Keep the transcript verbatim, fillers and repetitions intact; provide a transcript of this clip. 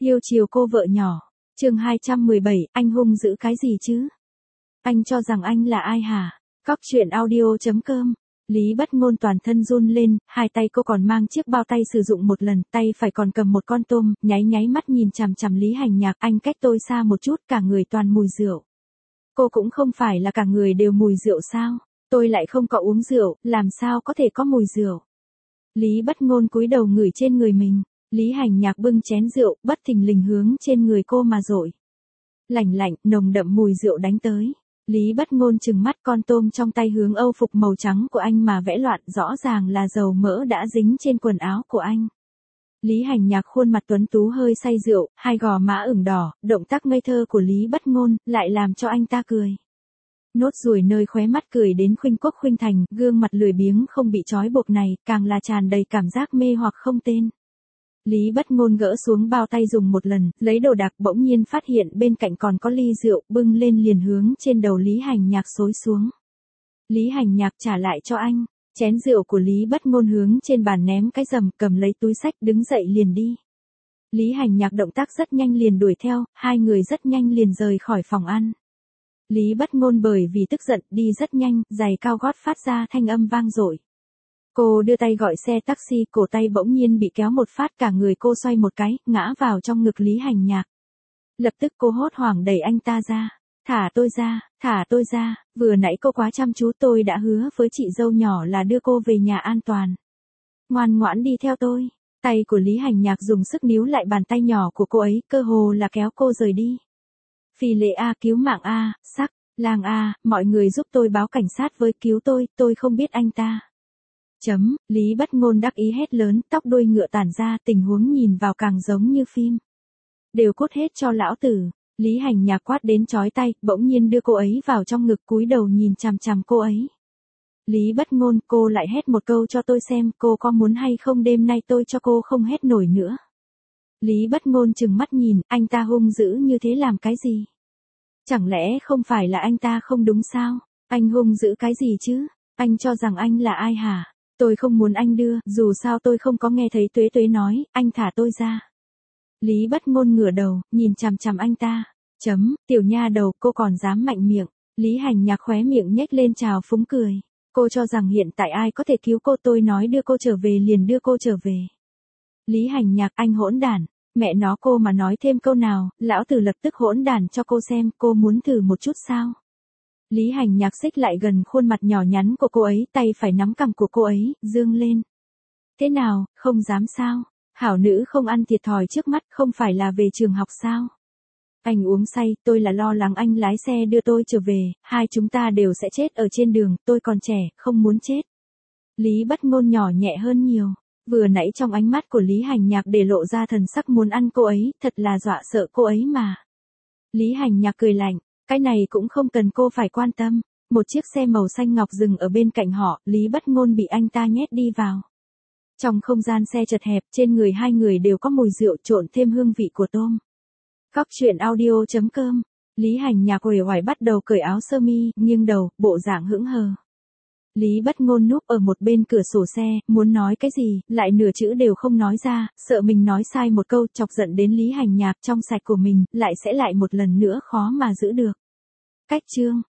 Yêu chiều cô vợ nhỏ. Chương hai trăm mười bảy, anh hung dữ cái gì chứ? Anh cho rằng anh là ai hả? Cóc truyện audio chấm com. Lý Bất Ngôn toàn thân run lên, hai tay cô còn mang chiếc bao tay sử dụng một lần, tay phải còn cầm một con tôm, nháy nháy mắt nhìn chằm chằm Lý Hành Nhạc, anh cách tôi xa một chút, cả người toàn mùi rượu. Cô cũng không phải là cả người đều mùi rượu sao? Tôi lại không có uống rượu, làm sao có thể có mùi rượu? Lý Bất Ngôn cúi đầu ngửi trên người mình. Lý Hành Nhạc bưng chén rượu, bất thình lình hướng trên người cô mà dội. Lạnh lạnh, nồng đậm mùi rượu đánh tới. Lý Bất Ngôn trừng mắt, con tôm trong tay hướng âu phục màu trắng của anh mà vẽ loạn, rõ ràng là dầu mỡ đã dính trên quần áo của anh. Lý Hành Nhạc khuôn mặt tuấn tú hơi say rượu, hai gò má ửng đỏ, động tác ngây thơ của Lý Bất Ngôn lại làm cho anh ta cười. Nốt ruồi nơi khóe mắt cười đến khuynh quốc khuynh thành, gương mặt lười biếng không bị trói buộc này, càng là tràn đầy cảm giác mê hoặc không tên. Lý Bất Ngôn gỡ xuống bao tay dùng một lần, lấy đồ đạc, bỗng nhiên phát hiện bên cạnh còn có ly rượu, bưng lên liền hướng trên đầu Lý Hành Nhạc xối xuống. Lý Hành Nhạc trả lại cho anh, chén rượu của Lý Bất Ngôn hướng trên bàn ném cái rầm, cầm lấy túi xách đứng dậy liền đi. Lý Hành Nhạc động tác rất nhanh liền đuổi theo, hai người rất nhanh liền rời khỏi phòng ăn. Lý Bất Ngôn bởi vì tức giận đi rất nhanh, giày cao gót phát ra thanh âm vang dội. Cô đưa tay gọi xe taxi, cổ tay bỗng nhiên bị kéo một phát, cả người cô xoay một cái, ngã vào trong ngực Lý Hành Nhạc. Lập tức cô hốt hoảng đẩy anh ta ra. Thả tôi ra, thả tôi ra, vừa nãy cô quá chăm chú, tôi đã hứa với chị dâu nhỏ là đưa cô về nhà an toàn. Ngoan ngoãn đi theo tôi. Tay của Lý Hành Nhạc dùng sức níu lại bàn tay nhỏ của cô ấy, cơ hồ là kéo cô rời đi. Phi lệ A, cứu mạng A, sắc, lang A, mọi người giúp tôi báo cảnh sát với, cứu tôi, tôi không biết anh ta. Chấm, Lý Bất Ngôn đắc ý hét lớn, tóc đuôi ngựa tản ra, tình huống nhìn vào càng giống như phim. Đều cút hết cho lão tử. Lý Hành Nhạc quát đến chói tai, bỗng nhiên đưa cô ấy vào trong ngực, cúi đầu nhìn chằm chằm cô ấy. Lý Bất Ngôn, cô lại hét một câu cho tôi xem, cô có muốn hay không đêm nay tôi cho cô không hét nổi nữa. Lý Bất Ngôn trừng mắt nhìn, anh ta hung dữ như thế làm cái gì? Chẳng lẽ không phải là anh ta không đúng sao? Anh hung dữ cái gì chứ? Anh cho rằng anh là ai hả? Tôi không muốn anh đưa, dù sao tôi không có nghe thấy Tuế Tuế nói, anh thả tôi ra. Lý Bất Ngôn ngửa đầu, nhìn chằm chằm anh ta. Chấm, tiểu nha đầu, cô còn dám mạnh miệng. Lý Hành Nhạc khóe miệng nhếch lên trào phúng cười. Cô cho rằng hiện tại ai có thể cứu cô, tôi nói đưa cô trở về liền đưa cô trở về. Lý Hành Nhạc, anh hỗn đản. Mẹ nó, cô mà nói thêm câu nào, lão tử lập tức hỗn đản cho cô xem, cô muốn thử một chút sao? Lý Hành Nhạc xích lại gần khuôn mặt nhỏ nhắn của cô ấy, tay phải nắm cằm của cô ấy, dương lên. Thế nào, không dám sao? Hảo nữ không ăn thiệt thòi trước mắt, không phải là về trường học sao? Anh uống say, tôi là lo lắng anh lái xe đưa tôi trở về, hai chúng ta đều sẽ chết ở trên đường, tôi còn trẻ, không muốn chết. Lý Bất Ngôn nhỏ nhẹ hơn nhiều. Vừa nãy trong ánh mắt của Lý Hành Nhạc để lộ ra thần sắc muốn ăn cô ấy, thật là dọa sợ cô ấy mà. Lý Hành Nhạc cười lạnh, cái này cũng không cần cô phải quan tâm. Một chiếc xe màu xanh ngọc dừng ở bên cạnh họ, Lý Bất Ngôn bị anh ta nhét đi vào. Trong không gian xe chật hẹp, trên người hai người đều có mùi rượu trộn thêm hương vị của tôm. Cóc truyện audio chấm com. Lý Hành Nhạc uể oải bắt đầu cởi áo sơ mi, nghiêng đầu, bộ dạng hững hờ. Lý Bất Ngôn núp ở một bên cửa sổ xe, muốn nói cái gì, lại nửa chữ đều không nói ra, sợ mình nói sai một câu, chọc giận đến Lý Hành Nhạc, trong sạch của mình, lại sẽ lại một lần nữa khó mà giữ được. Cách chương